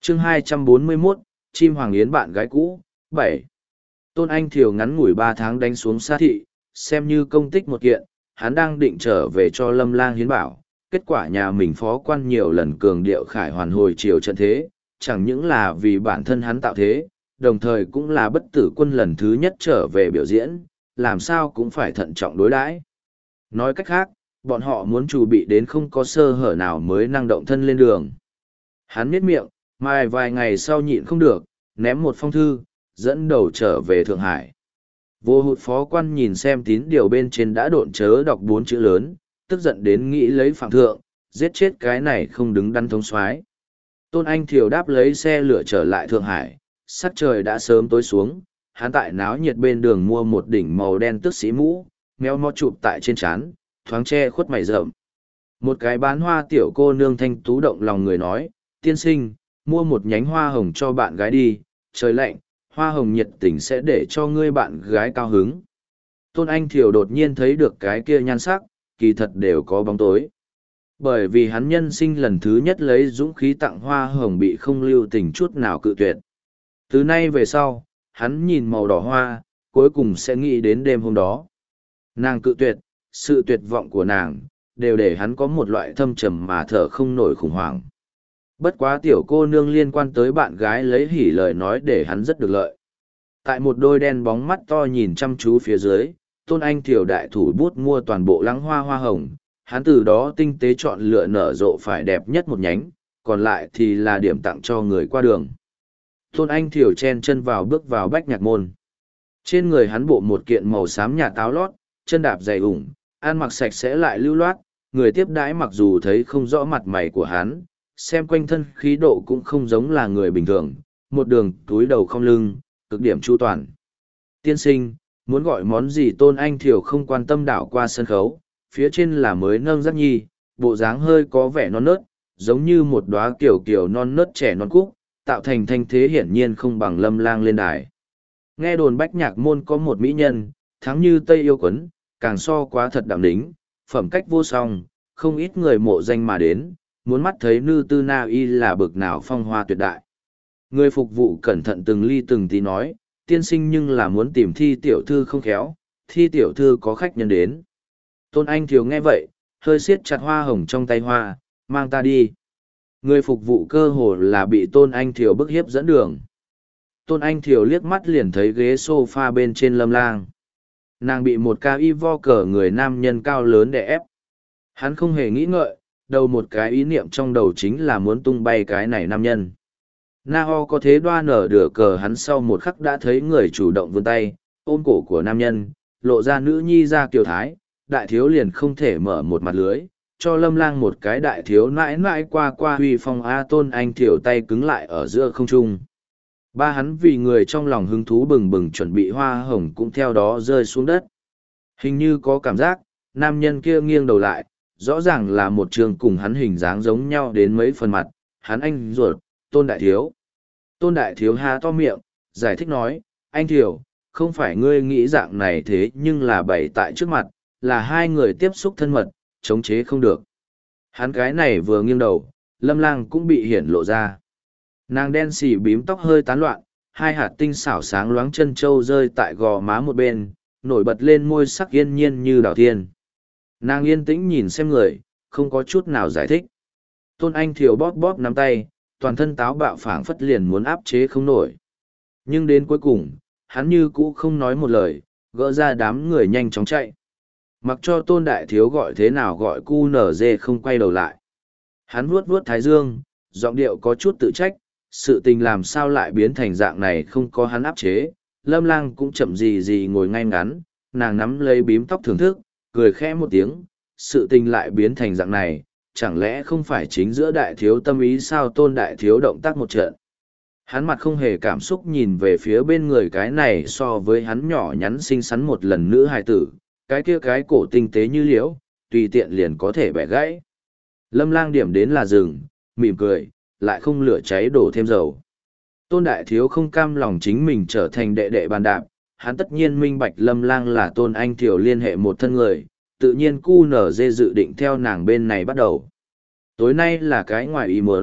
chương 241, chim hoàng yến bạn gái cũ, 7. Tôn Anh Thiều ngắn ngủi 3 tháng đánh xuống Sa Thị, xem như công tích một kiện, hắn đang định trở về cho Lâm Lang hiến bảo. Kết quả nhà mình phó quan nhiều lần cường điệu khải hoàn hồi chiều trận thế, chẳng những là vì bản thân hắn tạo thế, đồng thời cũng là bất tử quân lần thứ nhất trở về biểu diễn, làm sao cũng phải thận trọng đối đãi. Nói cách khác, bọn họ muốn chuẩn bị đến không có sơ hở nào mới năng động thân lên đường. Hắn miết miệng, mai vài ngày sau nhịn không được, ném một phong thư, dẫn đầu trở về Thượng Hải. Vô hụt phó quan nhìn xem tín điều bên trên đã độn chớ đọc 4 chữ lớn, tức giận đến nghĩ lấy phạm thượng, giết chết cái này không đứng đắn thống soái. Tôn Anh Thiều đáp lấy xe lửa trở lại Thượng Hải, sắc trời đã sớm tối xuống, hắn tại náo nhiệt bên đường mua một đỉnh màu đen tước sĩ mũ, méo mó chụp tại trên trán, thoáng che khuất mày rậm. Một cái bán hoa tiểu cô nương thanh tú động lòng người nói, tiên sinh, mua một nhánh hoa hồng cho bạn gái đi, trời lạnh, hoa hồng nhiệt tình sẽ để cho ngươi bạn gái cao hứng. Tôn Anh Thiều đột nhiên thấy được cái kia nhan sắc, kỳ thật đều có bóng tối. Bởi vì hắn nhân sinh lần thứ nhất lấy dũng khí tặng hoa hồng bị không lưu tình chút nào cự tuyệt. Từ nay về sau, hắn nhìn màu đỏ hoa, cuối cùng sẽ nghĩ đến đêm hôm đó. Nàng cự tuyệt, sự tuyệt vọng của nàng, đều để hắn có một loại thâm trầm mà thở không nổi khủng hoảng. Bất quá tiểu cô nương liên quan tới bạn gái lấy hỉ lời nói để hắn rất được lợi. Tại một đôi đen bóng mắt to nhìn chăm chú phía dưới, Tôn Anh Thiều đại thủ bút mua toàn bộ lắng hoa hoa hồng, hắn từ đó tinh tế chọn lựa nở rộ phải đẹp nhất một nhánh, còn lại thì là điểm tặng cho người qua đường. Tôn Anh Thiều chen chân vào bước vào Bách Nhạc Môn. Trên người hắn bộ một kiện màu xám nhà táo lót, chân đạp dày ủng, ăn mặc sạch sẽ lại lưu loát, người tiếp đãi mặc dù thấy không rõ mặt mày của hắn, xem quanh thân khí độ cũng không giống là người bình thường, một đường túi đầu không lưng, cực điểm chu toàn. Tiên sinh, muốn gọi món gì? Tôn Anh Thiều không quan tâm đảo qua sân khấu, phía trên là mới nâng giác nhi, bộ dáng hơi có vẻ non nớt, giống như một đóa kiểu kiểu non nớt trẻ non cúc, tạo thành thanh thế hiển nhiên không bằng Lâm Lang lên đài. Nghe đồn Bách Nhạc Môn có một mỹ nhân, thắng như Tây Yêu Quấn, càng so quá thật đạm đính, phẩm cách vô song, không ít người mộ danh mà đến, muốn mắt thấy Nư Tư Na Y là bực nào phong hoa tuyệt đại. Người phục vụ cẩn thận từng ly từng tí nói, tiên sinh nhưng là muốn tìm Thi tiểu thư không khéo, Thi tiểu thư có khách nhân đến. Tôn Anh Thiều nghe vậy, hơi siết chặt hoa hồng trong tay hoa, mang ta đi. Người phục vụ cơ hồ là bị Tôn Anh Thiều bức hiếp dẫn đường. Tôn Anh Thiều liếc mắt liền thấy ghế sofa bên trên Lâm Lang. Nàng bị một ca y vo cờ người nam nhân cao lớn đè ép. Hắn không hề nghĩ ngợi, đầu một cái ý niệm trong đầu chính là muốn tung bay cái này nam nhân. Na Ho có thế đoan nở đửa cờ hắn sau một khắc đã thấy người chủ động vươn tay, ôm cổ của nam nhân, lộ ra nữ nhi ra kiều thái, đại thiếu liền không thể mở một mặt lưới, cho Lâm Lang một cái đại thiếu mãi mãi qua qua huy phong. A Tôn Anh Thiều tay cứng lại ở giữa không trung. Ba hắn vì người trong lòng hứng thú bừng bừng chuẩn bị hoa hồng cũng theo đó rơi xuống đất. Hình như có cảm giác, nam nhân kia nghiêng đầu lại, rõ ràng là một trường cùng hắn hình dáng giống nhau đến mấy phần mặt, hắn anh ruột, Tôn Đại Thiếu. Tôn Đại Thiếu há to miệng, giải thích nói, anh Thiều, không phải ngươi nghĩ dạng này thế nhưng là bày tại trước mặt, là hai người tiếp xúc thân mật, chống chế không được. Hắn cái này vừa nghiêng đầu, Lâm Lang cũng bị hiển lộ ra. Nàng đen xì bím tóc hơi tán loạn, hai hạt tinh xảo sáng loáng chân trâu rơi tại gò má một bên, nổi bật lên môi sắc yên nhiên như đào thiên. Nàng yên tĩnh nhìn xem người, không có chút nào giải thích. Tôn Anh Thiều bóp bóp nắm tay, toàn thân táo bạo phảng phất liền muốn áp chế không nổi. Nhưng đến cuối cùng, hắn như cũ không nói một lời, gỡ ra đám người nhanh chóng chạy. Mặc cho Tôn Đại Thiếu gọi thế nào gọi cu nở dê không quay đầu lại. Hắn vuốt vuốt thái dương, giọng điệu có chút tự trách, sự tình làm sao lại biến thành dạng này không có hắn áp chế. Lâm Lang cũng chậm gì gì ngồi ngay ngắn, nàng nắm lấy bím tóc thưởng thức, cười khẽ một tiếng, sự tình lại biến thành dạng này, chẳng lẽ không phải chính giữa Đại Thiếu tâm ý sao? Tôn Đại Thiếu động tác một trận. Hắn mặt không hề cảm xúc nhìn về phía bên người cái này so với hắn nhỏ nhắn xinh xắn một lần nữ hài tử, cái kia cái cổ tinh tế như liễu, tùy tiện liền có thể bẻ gãy. Lâm Lang điểm đến là rừng, mỉm cười, lại không lửa cháy đổ thêm dầu. Tôn Đại Thiếu không cam lòng chính mình trở thành đệ đệ bàn đạp, hắn tất nhiên minh bạch Lâm Lang là Tôn Anh Thiều liên hệ một thân người, tự nhiên cu nở dê dự định theo nàng bên này bắt đầu. Tối nay là cái ngoài ý muốn,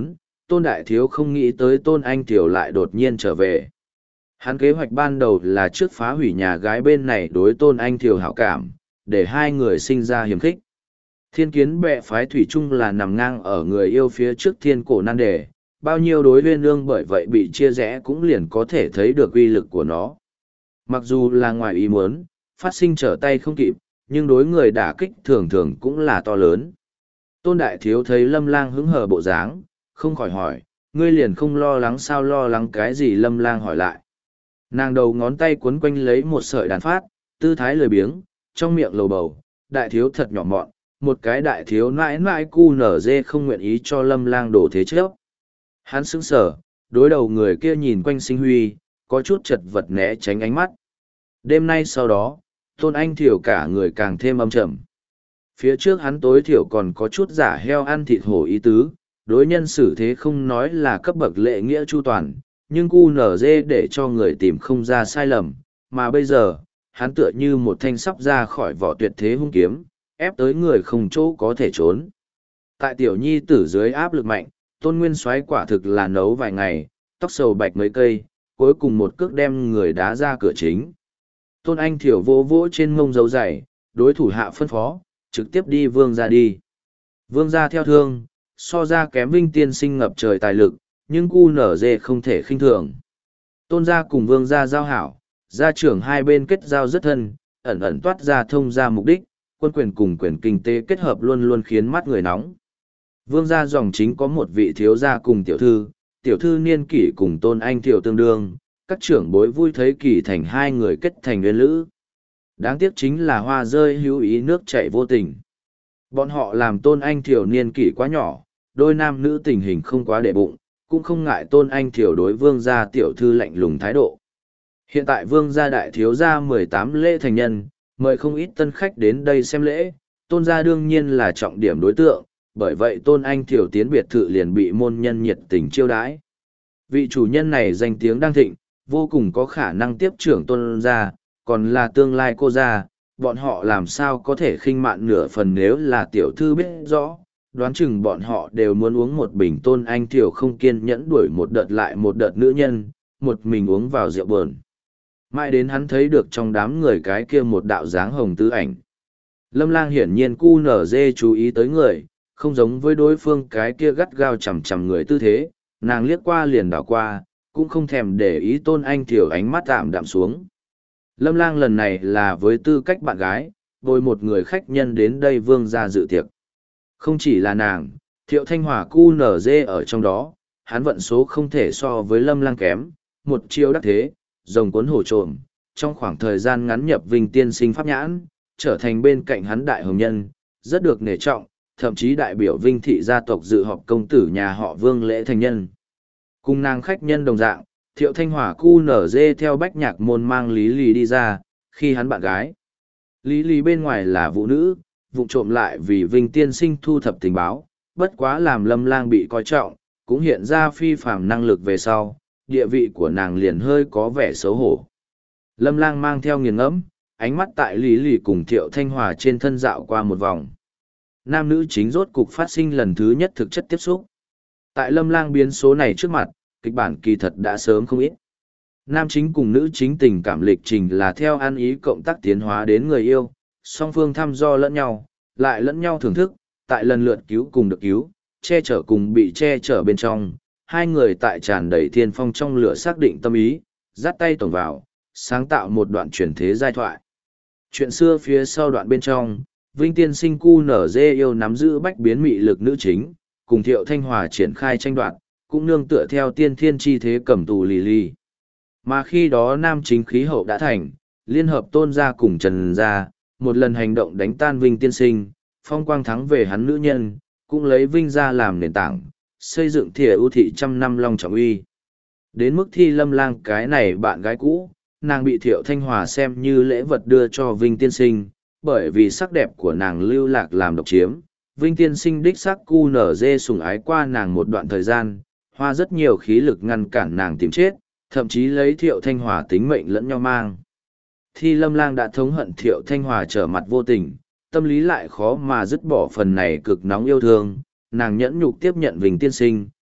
Tôn Đại Thiếu không nghĩ tới Tôn Anh Thiều lại đột nhiên trở về. Hắn kế hoạch ban đầu là trước phá hủy nhà gái bên này đối Tôn Anh Thiều hảo cảm, để hai người sinh ra hiềm khích. Thiên kiến bệ phái thủy chung là nằm ngang ở người yêu phía trước thiên cổ nan đề, bao nhiêu đối huyên ương bởi vậy bị chia rẽ cũng liền có thể thấy được uy lực của nó. Mặc dù là ngoài ý muốn, phát sinh trở tay không kịp, nhưng đối người đả kích thường thường cũng là to lớn. Tôn Đại Thiếu thấy Lâm Lang hứng hờ bộ dáng, không khỏi hỏi, ngươi liền không lo lắng sao? Lo lắng cái gì? Lâm Lang hỏi lại. Nàng đầu ngón tay quấn quanh lấy một sợi đàn phát, tư thái lười biếng, trong miệng lầu bầu, Đại Thiếu thật nhỏ mọn, một cái Đại Thiếu mãi mãi cu nở dê không nguyện ý cho Lâm Lang đổ thế trước. Hắn sững sờ, đối đầu người kia nhìn quanh sinh huy, có chút chật vật né tránh ánh mắt. Đêm nay sau đó, Tôn Anh Thiểu cả người càng thêm âm trầm. Phía trước hắn tối thiểu còn có chút giả heo ăn thịt hổ ý tứ, đối nhân xử thế không nói là cấp bậc lệ nghĩa chu toàn, nhưng cu nở dê để cho người tìm không ra sai lầm, mà bây giờ, hắn tựa như một thanh sắp ra khỏi vỏ tuyệt thế hung kiếm, ép tới người không chỗ có thể trốn. Tại tiểu nhi tử dưới áp lực mạnh, Tôn Nguyên Soái quả thực là nấu vài ngày, tóc sầu bạch mấy cây, cuối cùng một cước đem người đá ra cửa chính. Tôn Anh Thiểu vỗ vỗ trên mông dấu dày, đối thủ hạ phân phó, trực tiếp đi Vương gia đi. Vương gia theo thương, so ra kém Vinh tiên sinh ngập trời tài lực, nhưng cu nở dê không thể khinh thường. Tôn gia cùng Vương gia giao hảo, gia trưởng hai bên kết giao rất thân, ẩn ẩn toát ra thông ra mục đích, quân quyền cùng quyền kinh tế kết hợp luôn luôn khiến mắt người nóng. Vương gia dòng chính có một vị thiếu gia cùng tiểu thư niên kỷ cùng Tôn Anh Thiểu tương đương, các trưởng bối vui thấy kỳ thành hai người kết thành nguyên lữ. Đáng tiếc chính là hoa rơi hữu ý nước chảy vô tình. Bọn họ làm Tôn Anh Thiểu niên kỷ quá nhỏ, đôi nam nữ tình hình không quá để bụng, cũng không ngại Tôn Anh Thiểu đối vương gia tiểu thư lạnh lùng thái độ. Hiện tại vương gia đại thiếu gia 18 lễ thành nhân, mời không ít tân khách đến đây xem lễ, Tôn gia đương nhiên là trọng điểm đối tượng, bởi vậy Tôn Anh Thiểu tiến biệt thự liền bị môn nhân nhiệt tình chiêu đãi. Vị chủ nhân này danh tiếng đang thịnh, vô cùng có khả năng tiếp trưởng Tôn gia, còn là tương lai cô gia, bọn họ làm sao có thể khinh mạn nửa phần nếu là tiểu thư biết rõ, đoán chừng bọn họ đều muốn uống một bình. Tôn Anh Thiểu không kiên nhẫn đuổi một đợt lại một đợt nữ nhân, một mình uống vào rượu buồn. Mãi đến hắn thấy được trong đám người cái kia một đạo dáng hồng tứ ảnh. Lâm Lang hiển nhiên cu nở dê chú ý tới người, không giống với đối phương cái kia gắt gao chằm chằm người tư thế, nàng liếc qua liền đảo qua, cũng không thèm để ý Tôn Anh Thiểu ánh mắt tạm đạm xuống. Lâm Lang lần này là với tư cách bạn gái, bồi một người khách nhân đến đây vương gia dự tiệc. Không chỉ là nàng, Thiệu Thanh Hòa cu nở dê ở trong đó, hắn vận số không thể so với Lâm Lang kém, một chiêu đắc thế, rồng cuốn hổ trộm, trong khoảng thời gian ngắn nhập Vinh tiên sinh pháp nhãn, trở thành bên cạnh hắn đại hồng nhân, rất được nể trọng, thậm chí đại biểu Vinh thị gia tộc dự họp công tử nhà họ Vương lễ thành nhân. Cùng nàng khách nhân đồng dạng, Thiệu Thanh Hòa cu nở dê theo bách nhạc môn mang Lý Lý đi ra, khi hắn bạn gái. Lý Lý bên ngoài là vũ nữ, vụ trộm lại vì Vinh tiên sinh thu thập tình báo, bất quá làm Lâm Lang bị coi trọng, cũng hiện ra phi phàm năng lực về sau, địa vị của nàng liền hơi có vẻ xấu hổ. Lâm Lang mang theo nghiền ngẫm, ánh mắt tại Lý Lý cùng Thiệu Thanh Hòa trên thân dạo qua một vòng. Nam nữ chính rốt cục phát sinh lần thứ nhất thực chất tiếp xúc. Tại Lâm Lang biến số này trước mặt, kịch bản kỳ thật đã sớm không ít. Nam chính cùng nữ chính tình cảm lịch trình là theo ăn ý cộng tác tiến hóa đến người yêu, song phương thăm dò lẫn nhau, lại lẫn nhau thưởng thức, tại lần lượt cứu cùng được cứu, che chở cùng bị che chở bên trong, hai người tại tràn đầy thiên phong trong lửa xác định tâm ý, dắt tay tổng vào, sáng tạo một đoạn truyền thế giai thoại. Chuyện xưa phía sau đoạn bên trong, Vinh tiên sinh cu nở dê yêu nắm giữ bách biến mị lực nữ chính, cùng Thiệu Thanh Hòa triển khai tranh đoạt, cũng nương tựa theo tiên thiên chi thế cầm tù lì lì. Mà khi đó nam chính khí hậu đã thành, liên hợp Tôn gia cùng Trần gia, một lần hành động đánh tan Vinh tiên sinh, phong quang thắng về hắn nữ nhân, cũng lấy Vinh gia làm nền tảng, xây dựng thìa ưu thị trăm năm long trọng uy. Đến mức thi Lâm Lang cái này bạn gái cũ, nàng bị Thiệu Thanh Hòa xem như lễ vật đưa cho Vinh tiên sinh, bởi vì sắc đẹp của nàng lưu lạc làm độc chiếm. Vinh tiên sinh đích sắc cu nở dê sủng ái qua nàng một đoạn thời gian, hoa rất nhiều khí lực ngăn cản nàng tìm chết, thậm chí lấy Thiệu Thanh Hòa tính mệnh lẫn nhau mang. Thi Lâm Lang đã thống hận Thiệu Thanh Hòa trở mặt vô tình, tâm lý lại khó mà dứt bỏ phần này cực nóng yêu thương, nàng nhẫn nhục tiếp nhận Vinh tiên sinh,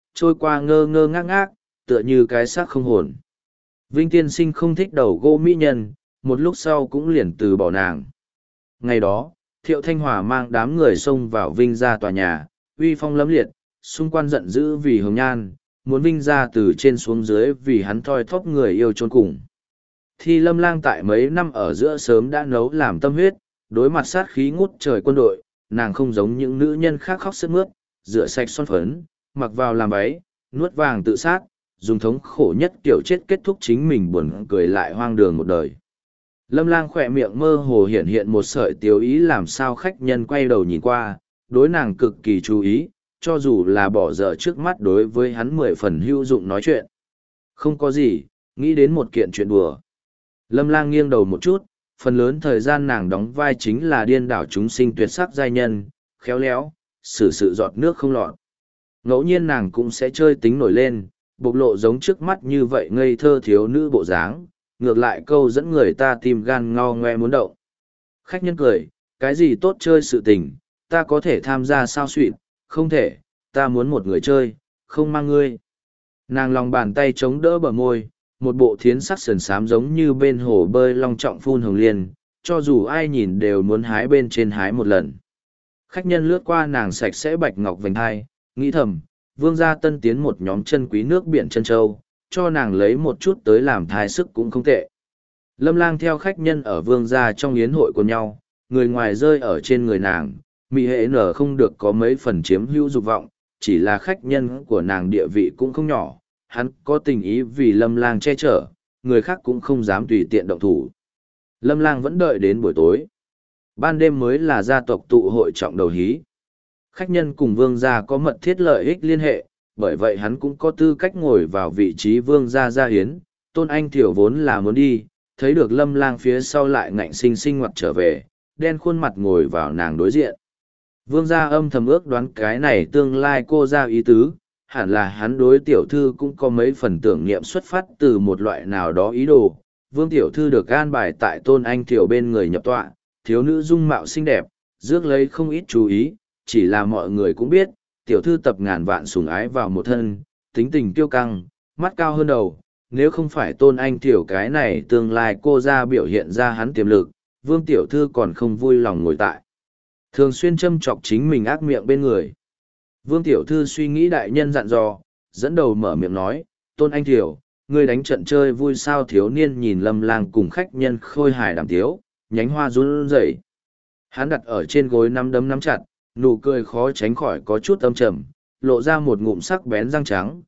trôi qua ngơ ngơ ngác ngác, tựa như cái xác không hồn. Vinh tiên sinh không thích đầu gỗ mỹ nhân, một lúc sau cũng liền từ bỏ nàng. Ngày đó, Thiệu Thanh Hòa mang đám người xông vào Vinh ra tòa nhà, uy phong lẫm liệt, xung quanh giận dữ vì Hồng Nhan, muốn Vinh ra từ trên xuống dưới vì hắn thoi thóp người yêu chôn cùng. Thi Lâm Lang tại mấy năm ở giữa sớm đã nấu làm tâm huyết, đối mặt sát khí ngút trời quân đội, nàng không giống những nữ nhân khác khóc sướt mướt, rửa sạch son phấn, mặc vào làm váy, nuốt vàng tự sát, dùng thống khổ nhất kiểu chết kết thúc chính mình buồn cười lại hoang đường một đời. Lâm Lang khỏe miệng mơ hồ hiện hiện một sợi tiêu ý làm sao khách nhân quay đầu nhìn qua, đối nàng cực kỳ chú ý, cho dù là bỏ dở trước mắt đối với hắn 10 phần hữu dụng nói chuyện. Không có gì, nghĩ đến một kiện chuyện đùa. Lâm Lang nghiêng đầu một chút, phần lớn thời gian nàng đóng vai chính là điên đảo chúng sinh tuyệt sắc giai nhân, khéo léo, xử sự giọt nước không lọt. Ngẫu nhiên nàng cũng sẽ chơi tính nổi lên, bộc lộ giống trước mắt như vậy ngây thơ thiếu nữ bộ dáng, ngược lại câu dẫn người ta tìm gan ngao ngoe muốn động. Khách nhân cười, cái gì tốt chơi sự tình, ta có thể tham gia sao suỵt, không thể, ta muốn một người chơi, không mang ngươi. Nàng lòng bàn tay chống đỡ bờ môi, một bộ thiến sắc sườn xám giống như bên hồ bơi long trọng phun hồng liên, cho dù ai nhìn đều muốn hái bên trên hái một lần. Khách nhân lướt qua nàng sạch sẽ bạch ngọc vành hai, nghĩ thầm, vương gia tân tiến một nhóm chân quý nước biển chân châu, cho nàng lấy một chút tới làm thai sức cũng không tệ. Lâm Lang theo khách nhân ở vương gia trong yến hội của nhau, người ngoài rơi ở trên người nàng, mị hệ nở không được có mấy phần chiếm hữu dục vọng, chỉ là khách nhân của nàng địa vị cũng không nhỏ, hắn có tình ý vì Lâm Lang che chở, người khác cũng không dám tùy tiện động thủ. Lâm Lang vẫn đợi đến buổi tối. Ban đêm mới là gia tộc tụ hội trọng đầu hí. Khách nhân cùng vương gia có mật thiết lợi ích liên hệ, bởi vậy hắn cũng có tư cách ngồi vào vị trí vương gia gia hiến. Tôn Anh Thiểu vốn là muốn đi, thấy được Lâm Lang phía sau lại ngạnh sinh sinh ngoặt trở về, đen khuôn mặt ngồi vào nàng đối diện. Vương gia âm thầm ước đoán cái này tương lai cô ra ý tứ, hẳn là hắn đối tiểu thư cũng có mấy phần tưởng niệm xuất phát từ một loại nào đó ý đồ. Vương tiểu thư được an bài tại Tôn Anh Thiểu bên người nhập tọa, thiếu nữ dung mạo xinh đẹp, rước lấy không ít chú ý, chỉ là mọi người cũng biết, tiểu thư tập ngàn vạn sủng ái vào một thân, tính tình kiêu căng, mắt cao hơn đầu, nếu không phải Tôn Anh Thiểu cái này tương lai cô ra biểu hiện ra hắn tiềm lực, Vương tiểu thư còn không vui lòng ngồi tại. Thường xuyên châm chọc chính mình ác miệng bên người. Vương tiểu thư suy nghĩ đại nhân dặn dò, dẫn đầu mở miệng nói, Tôn Anh Thiểu, ngươi đánh trận chơi vui sao? Thiếu niên nhìn Lâm Lang cùng khách nhân khôi hài đàm tiếu, nhánh hoa run rẩy. Hắn đặt ở trên gối nắm đấm nắm chặt, nụ cười khó tránh khỏi có chút âm trầm, lộ ra một ngụm sắc bén răng trắng,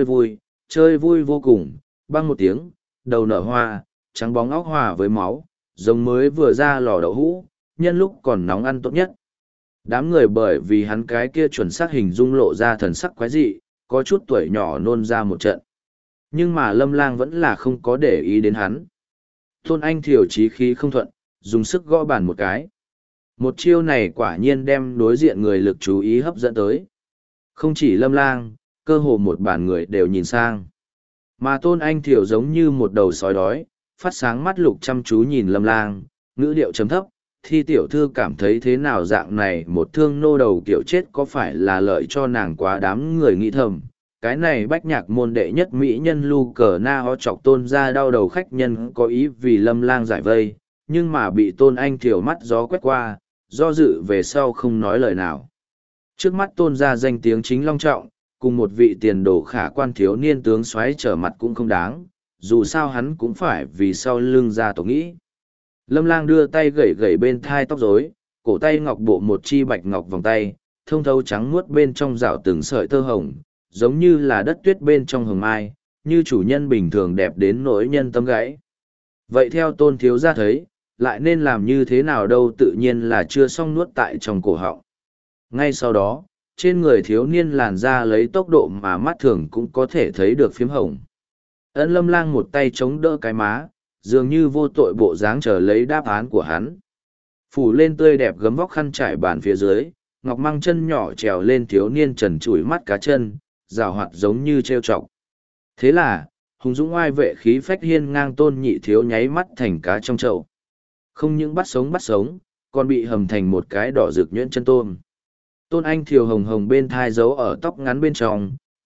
chơi vui vô cùng, băng một tiếng, đầu nở hoa, trắng bóng óc hòa với máu, giống mới vừa ra lò đậu hũ, nhân lúc còn nóng ăn tốt nhất. Đám người bởi vì hắn cái kia chuẩn xác hình dung lộ ra thần sắc quái dị, có chút tuổi nhỏ nôn ra một trận. Nhưng mà Lâm Lang vẫn là không có để ý đến hắn. Tôn Anh Thiểu chí khí không thuận, dùng sức gõ bàn một cái. Một chiêu này quả nhiên đem đối diện người lực chú ý hấp dẫn tới. Không chỉ Lâm Lang, cơ hồ một bàn người đều nhìn sang. Mà Tôn Anh Thiểu giống như một đầu sói đói, phát sáng mắt lục chăm chú nhìn Lâm Lang, ngữ điệu chấm thấp. Thi tiểu thư cảm thấy thế nào dạng này một thương nô đầu kiểu chết có phải là lợi cho nàng quá đám người nghĩ thầm. Cái này bách nhạc môn đệ nhất mỹ nhân lu cờ na ho chọc Tôn ra đau đầu khách nhân có ý vì Lâm Lang giải vây, nhưng mà bị Tôn Anh Thiểu mắt gió quét qua, do dự về sau không nói lời nào. Trước mắt Tôn ra danh tiếng chính long trọng, cùng một vị tiền đồ khả quan thiếu niên tướng xoáy trở mặt cũng không đáng, dù sao hắn cũng phải vì sau lưng ra tổ nghĩ. Lâm Lang đưa tay gẩy gẩy bên thai tóc rối, cổ tay ngọc bộ một chi bạch ngọc vòng tay, thông thấu trắng muốt bên trong rảo từng sợi tơ hồng, giống như là đất tuyết bên trong hồng mai, như chủ nhân bình thường đẹp đến nỗi nhân tâm gãy. Vậy theo Tôn thiếu gia thấy, lại nên làm như thế nào đâu, tự nhiên là chưa xong nuốt tại trong cổ họng. Ngay sau đó, trên người thiếu niên làn da lấy tốc độ mà mắt thường cũng có thể thấy được phiếm hồng. Ân Lâm Lang một tay chống đỡ cái má, dường như vô tội bộ dáng chờ lấy đáp án của hắn. Phủ lên tươi đẹp gấm vóc khăn trải bàn phía dưới, ngọc măng chân nhỏ trèo lên thiếu niên trần trụi mắt cá chân, rào hoạt giống như trêu chọc. Thế là, hùng dũng oai vệ khí phách hiên ngang Tôn nhị thiếu nháy mắt thành cá trong chậu. Không những bắt sống, còn bị hầm thành một cái đỏ rực nhuyễn chân tôm. Tôn Anh Thiều hồng hồng bên thai giấu ở tóc ngắn bên trong,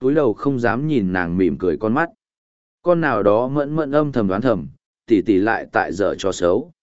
túi đầu không dám nhìn nàng mỉm cười con mắt. Con nào đó mẫn mẫn âm thầm đoán thầm, tỷ tỷ lại tại dở trò xấu.